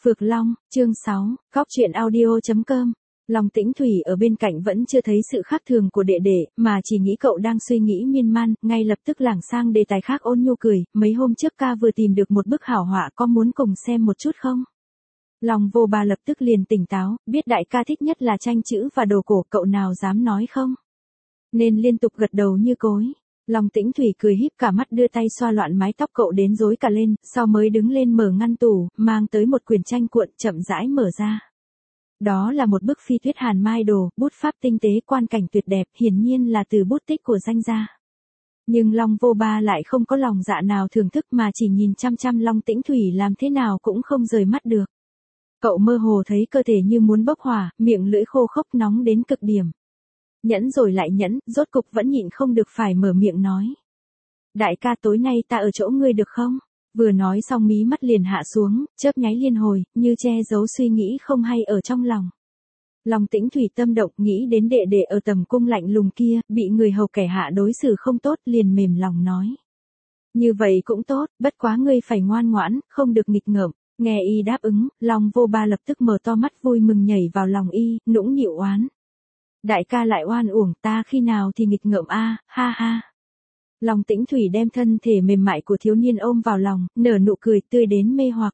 Phược Long, chương 6, Cóc truyện audio.com. Long Tĩnh Thủy ở bên cạnh vẫn chưa thấy sự khác thường của đệ đệ, mà chỉ nghĩ cậu đang suy nghĩ miên man, ngay lập tức lảng sang đề tài khác ôn nhu cười, mấy hôm trước ca vừa tìm được một bức hảo họa, có muốn cùng xem một chút không? Long Vô Ba lập tức liền tỉnh táo, biết đại ca thích nhất là tranh chữ và đồ cổ, cậu nào dám nói không? Nên liên tục gật đầu như cối. Long Tĩnh Thủy cười híp cả mắt đưa tay xoa loạn mái tóc cậu đến rối cả lên, sau mới đứng lên mở ngăn tủ, mang tới một quyển tranh cuộn chậm rãi mở ra. Đó là một bức phi thuyết Hàn Mai Đồ, bút pháp tinh tế, quan cảnh tuyệt đẹp, hiển nhiên là từ bút tích của danh gia. Nhưng Long Vô Ba lại không có lòng dạ nào thưởng thức mà chỉ nhìn chăm chăm Long Tĩnh Thủy làm thế nào cũng không rời mắt được. Cậu mơ hồ thấy cơ thể như muốn bốc hỏa, miệng lưỡi khô khốc nóng đến cực điểm. Nhẫn rồi lại nhẫn, rốt cục vẫn nhịn không được phải mở miệng nói. Đại ca, tối nay ta ở chỗ ngươi được không? Vừa nói xong mí mắt liền hạ xuống, chớp nháy liên hồi, như che giấu suy nghĩ không hay ở trong lòng. Long Tĩnh Thủy tâm động, nghĩ đến đệ đệ ở tầm cung lạnh lùng kia, bị người hầu kẻ hạ đối xử không tốt, liền mềm lòng nói. Như vậy cũng tốt, bất quá ngươi phải ngoan ngoãn, không được nghịch ngợm. Nghe y đáp ứng, Long Vô Ba lập tức mở to mắt vui mừng nhảy vào lòng y, nũng nịu oán. Đại ca lại oan uổng, ta khi nào thì nghịch ngợm a, ha ha. Long Tĩnh Thủy đem thân thể mềm mại của thiếu niên ôm vào lòng, nở nụ cười tươi đến mê hoặc.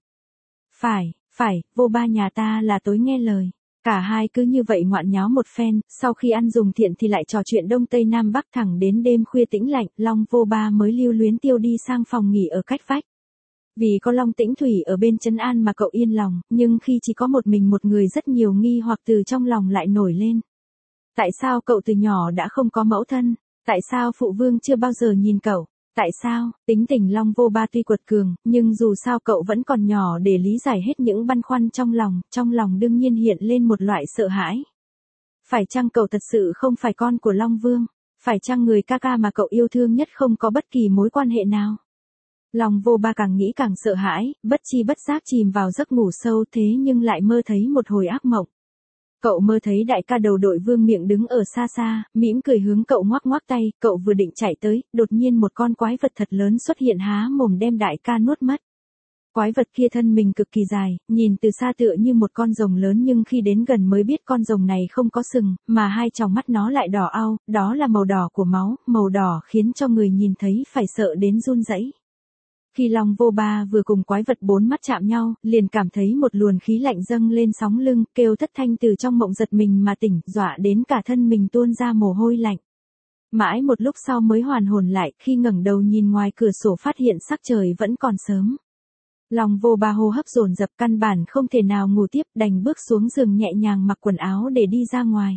Phải, Vô Ba nhà ta là tối nghe lời. Cả hai cứ như vậy ngoạn nháo một phen, sau khi ăn dùng thiện thì lại trò chuyện đông tây nam bắc thẳng đến đêm khuya tĩnh lạnh, Long Vô Ba mới lưu luyến tiêu đi sang phòng nghỉ ở cách vách. Vì có Long Tĩnh Thủy ở bên trấn an mà cậu yên lòng, nhưng khi chỉ có một mình một người rất nhiều nghi hoặc từ trong lòng lại nổi lên. Tại sao cậu từ nhỏ đã không có mẫu thân? Tại sao phụ vương chưa bao giờ nhìn cậu? Tại sao? Tính tình Long Vô Ba tuy quật cường, nhưng dù sao cậu vẫn còn nhỏ để lý giải hết những băn khoăn trong lòng đương nhiên hiện lên một loại sợ hãi. Phải chăng cậu thật sự không phải con của Long Vương? Phải chăng người ca ca mà cậu yêu thương nhất không có bất kỳ mối quan hệ nào? Long Vô Ba càng nghĩ càng sợ hãi, bất chi bất giác chìm vào giấc ngủ sâu, thế nhưng lại mơ thấy một hồi ác mộng. Cậu mơ thấy đại ca đầu đội vương miện đứng ở xa xa, mỉm cười hướng cậu ngoắc ngoắc tay, cậu vừa định chạy tới, đột nhiên một con quái vật thật lớn xuất hiện há mồm đem đại ca nuốt mất. Quái vật kia thân mình cực kỳ dài, nhìn từ xa tựa như một con rồng lớn nhưng khi đến gần mới biết con rồng này không có sừng, mà hai tròng mắt nó lại đỏ au, đó là màu đỏ của máu, màu đỏ khiến cho người nhìn thấy phải sợ đến run rẩy. Khi Long Vô Ba vừa cùng quái vật bốn mắt chạm nhau, liền cảm thấy một luồng khí lạnh dâng lên sóng lưng, kêu thất thanh từ trong mộng giật mình mà tỉnh, dọa đến cả thân mình tuôn ra mồ hôi lạnh. Mãi một lúc sau mới hoàn hồn lại, khi ngẩng đầu nhìn ngoài cửa sổ phát hiện sắc trời vẫn còn sớm. Long Vô Ba hô hấp dồn dập, căn bản không thể nào ngủ tiếp, đành bước xuống giường nhẹ nhàng mặc quần áo để đi ra ngoài.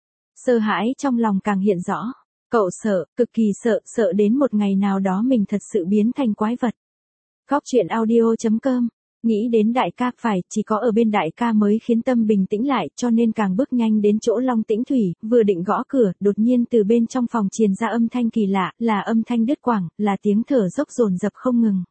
Sợ hãi trong lòng càng hiện rõ. Cậu sợ, cực kỳ sợ đến một ngày nào đó mình thật sự biến thành quái vật. Cóc truyện audio.com. Nghĩ đến đại ca, phải, chỉ có ở bên đại ca mới khiến tâm bình tĩnh lại, cho nên càng bước nhanh đến chỗ Long Tĩnh Thủy, vừa định gõ cửa, đột nhiên từ bên trong phòng truyền ra âm thanh kỳ lạ, là âm thanh đứt quãng, là tiếng thở dốc dồn dập không ngừng.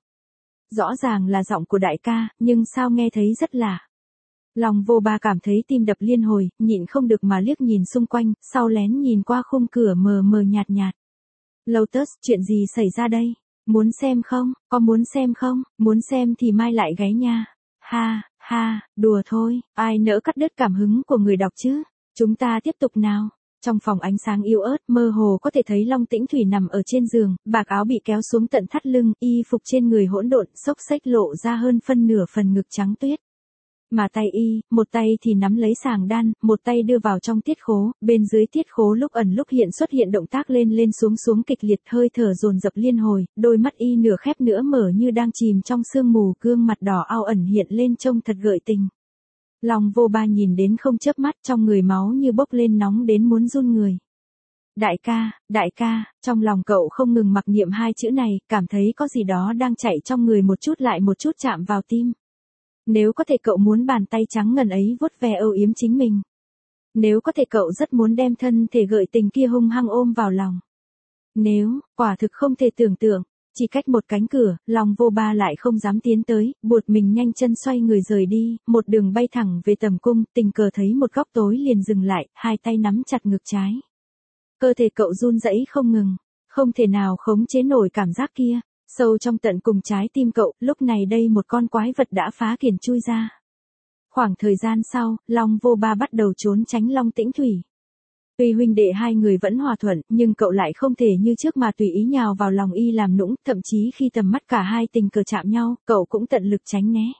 Rõ ràng là giọng của đại ca, nhưng sao nghe thấy rất lạ. Long Vô Ba cảm thấy tim đập liên hồi, nhịn không được mà liếc nhìn xung quanh, sau lén nhìn qua khung cửa mờ mờ nhạt nhạt. Lotus, chuyện gì xảy ra đây? Muốn xem không? Có muốn xem không? Muốn xem thì mai lại gáy nha. Ha, đùa thôi, ai nỡ cắt đứt cảm hứng của người đọc chứ? Chúng ta tiếp tục nào. Trong phòng ánh sáng yếu ớt, mơ hồ có thể thấy Long Tĩnh Thủy nằm ở trên giường, bạc áo bị kéo xuống tận thắt lưng, y phục trên người hỗn độn, xốc xếch lộ ra hơn phân nửa phần ngực trắng tuyết. Mà tay y, một tay thì nắm lấy sàng đan, một tay đưa vào trong tiết khố, bên dưới tiết khố lúc ẩn lúc hiện xuất hiện động tác lên lên xuống kịch liệt, hơi thở dồn dập liên hồi, đôi mắt y nửa khép nửa mở như đang chìm trong sương mù, gương mặt đỏ ao ẩn hiện lên trông thật gợi tình. Long Vô Ba nhìn đến không chớp mắt, trong người máu như bốc lên nóng đến muốn run người. Đại ca, trong lòng cậu không ngừng mặc niệm hai chữ này, cảm thấy có gì đó đang chạy trong người một chút lại một chút chạm vào tim. Nếu có thể cậu muốn bàn tay trắng ngần ấy vuốt ve âu yếm chính mình. Nếu có thể cậu rất muốn đem thân thể gợi tình kia hung hăng ôm vào lòng. Nếu, quả thực không thể tưởng tượng, chỉ cách một cánh cửa, Long Vô Ba lại không dám tiến tới, buột mình nhanh chân xoay người rời đi, một đường bay thẳng về tầm cung, tình cờ thấy một góc tối liền dừng lại, hai tay nắm chặt ngực trái. Cơ thể cậu run rẩy không ngừng, không thể nào khống chế nổi cảm giác kia. Sâu trong tận cùng trái tim cậu, lúc này đây một con quái vật đã phá kiền chui ra. Khoảng thời gian sau, Long Vô Ba bắt đầu trốn tránh Long Tĩnh Thủy. Tuy huynh đệ hai người vẫn hòa thuận, nhưng cậu lại không thể như trước mà tùy ý nhào vào lòng y làm nũng, thậm chí khi tầm mắt cả hai tình cờ chạm nhau, cậu cũng tận lực tránh né.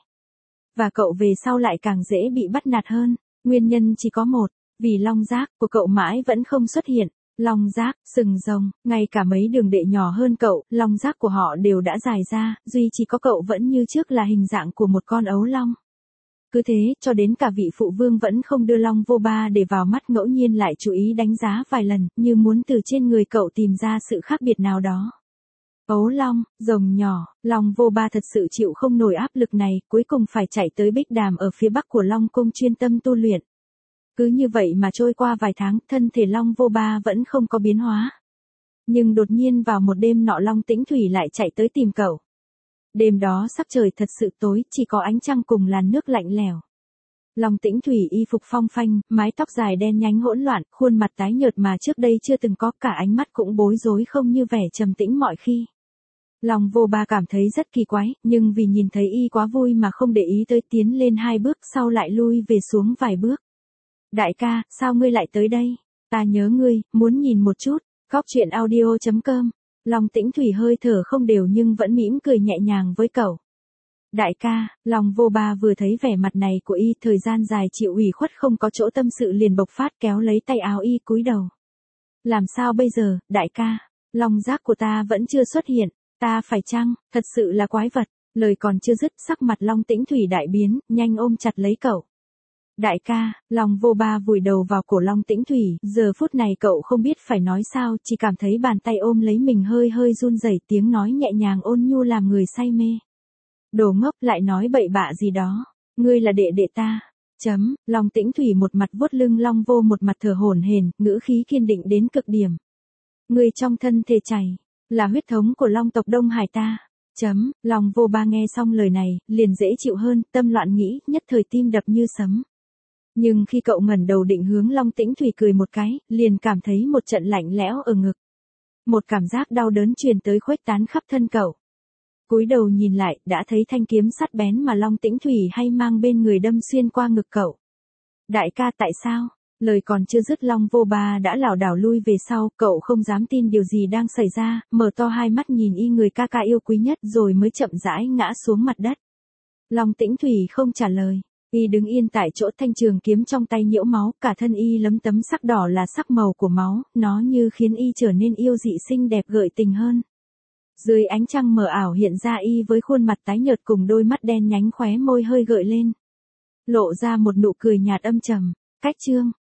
Và cậu về sau lại càng dễ bị bắt nạt hơn. Nguyên nhân chỉ có một, vì long giác của cậu mãi vẫn không xuất hiện. Long giác, sừng rồng, ngay cả mấy đường đệ nhỏ hơn cậu, long giác của họ đều đã dài ra, duy chỉ có cậu vẫn như trước là hình dạng của một con ấu long. Cứ thế, cho đến cả vị phụ vương vẫn không đưa Long Vô Ba để vào mắt, ngẫu nhiên lại chú ý đánh giá vài lần, như muốn từ trên người cậu tìm ra sự khác biệt nào đó. Ấu long, rồng nhỏ, Long Vô Ba thật sự chịu không nổi áp lực này, cuối cùng phải chạy tới Bích Đàm ở phía bắc của Long Cung chuyên tâm tu luyện. Cứ như vậy mà trôi qua vài tháng, thân thể Long Vô Ba vẫn không có biến hóa. Nhưng đột nhiên vào một đêm nọ, Long Tĩnh Thủy lại chạy tới tìm cậu. Đêm đó sắc trời thật sự tối, chỉ có ánh trăng cùng làn nước lạnh lẽo. Long Tĩnh Thủy y phục phong phanh, mái tóc dài đen nhánh hỗn loạn, khuôn mặt tái nhợt mà trước đây chưa từng có, cả ánh mắt cũng bối rối không như vẻ trầm tĩnh mọi khi. Long Vô Ba cảm thấy rất kỳ quái, nhưng vì nhìn thấy y quá vui mà không để ý tới, tiến lên 2 bước sau lại lui về xuống vài bước. Đại ca, sao ngươi lại tới đây? Ta nhớ ngươi, muốn nhìn một chút. Góc truyện audio.com. Long Tĩnh Thủy hơi thở không đều nhưng vẫn mỉm cười nhẹ nhàng với cậu. Đại ca, Long Vô Ba vừa thấy vẻ mặt này của y, thời gian dài chịu ủy khuất không có chỗ tâm sự liền bộc phát, kéo lấy tay áo y cúi đầu. Làm sao bây giờ, đại ca? Long giác của ta vẫn chưa xuất hiện, ta phải chăng, thật sự là quái vật. Lời còn chưa dứt, sắc mặt Long Tĩnh Thủy đại biến, nhanh ôm chặt lấy cậu. Đại ca, Long Vô Ba vùi đầu vào cổ Long Tĩnh Thủy, giờ phút này cậu không biết phải nói sao, chỉ cảm thấy bàn tay ôm lấy mình hơi hơi run rẩy, tiếng nói nhẹ nhàng ôn nhu làm người say mê. Đồ ngốc, lại nói bậy bạ gì đó, ngươi là đệ đệ ta. Long Tĩnh Thủy một mặt vuốt lưng Long Vô, một mặt thở hổn hển, ngữ khí kiên định đến cực điểm. Ngươi trong thân thể chảy, là huyết thống của Long tộc Đông Hải ta. Long Vô Ba nghe xong lời này, liền dễ chịu hơn, tâm loạn nghĩ, nhất thời tim đập như sấm. Nhưng khi cậu ngẩng đầu định hướng Long Tĩnh Thủy cười một cái, liền cảm thấy một trận lạnh lẽo ở ngực. Một cảm giác đau đớn truyền tới khuếch tán khắp thân cậu. Cúi đầu nhìn lại, đã thấy thanh kiếm sắt bén mà Long Tĩnh Thủy hay mang bên người đâm xuyên qua ngực cậu. Đại ca, tại sao? Lời còn chưa dứt, Long Vô Ba đã lảo đảo lui về sau, cậu không dám tin điều gì đang xảy ra, mở to hai mắt nhìn y, người ca ca yêu quý nhất, rồi mới chậm rãi ngã xuống mặt đất. Long Tĩnh Thủy không trả lời. Y đứng yên tại chỗ, thanh trường kiếm trong tay nhiễu máu, cả thân y lấm tấm sắc đỏ là sắc màu của máu, nó như khiến y trở nên yêu dị xinh đẹp gợi tình hơn. Dưới ánh trăng mờ ảo hiện ra y với khuôn mặt tái nhợt cùng đôi mắt đen nhánh, khóe môi hơi gợi lên. Lộ ra một nụ cười nhạt âm trầm. Cách chương.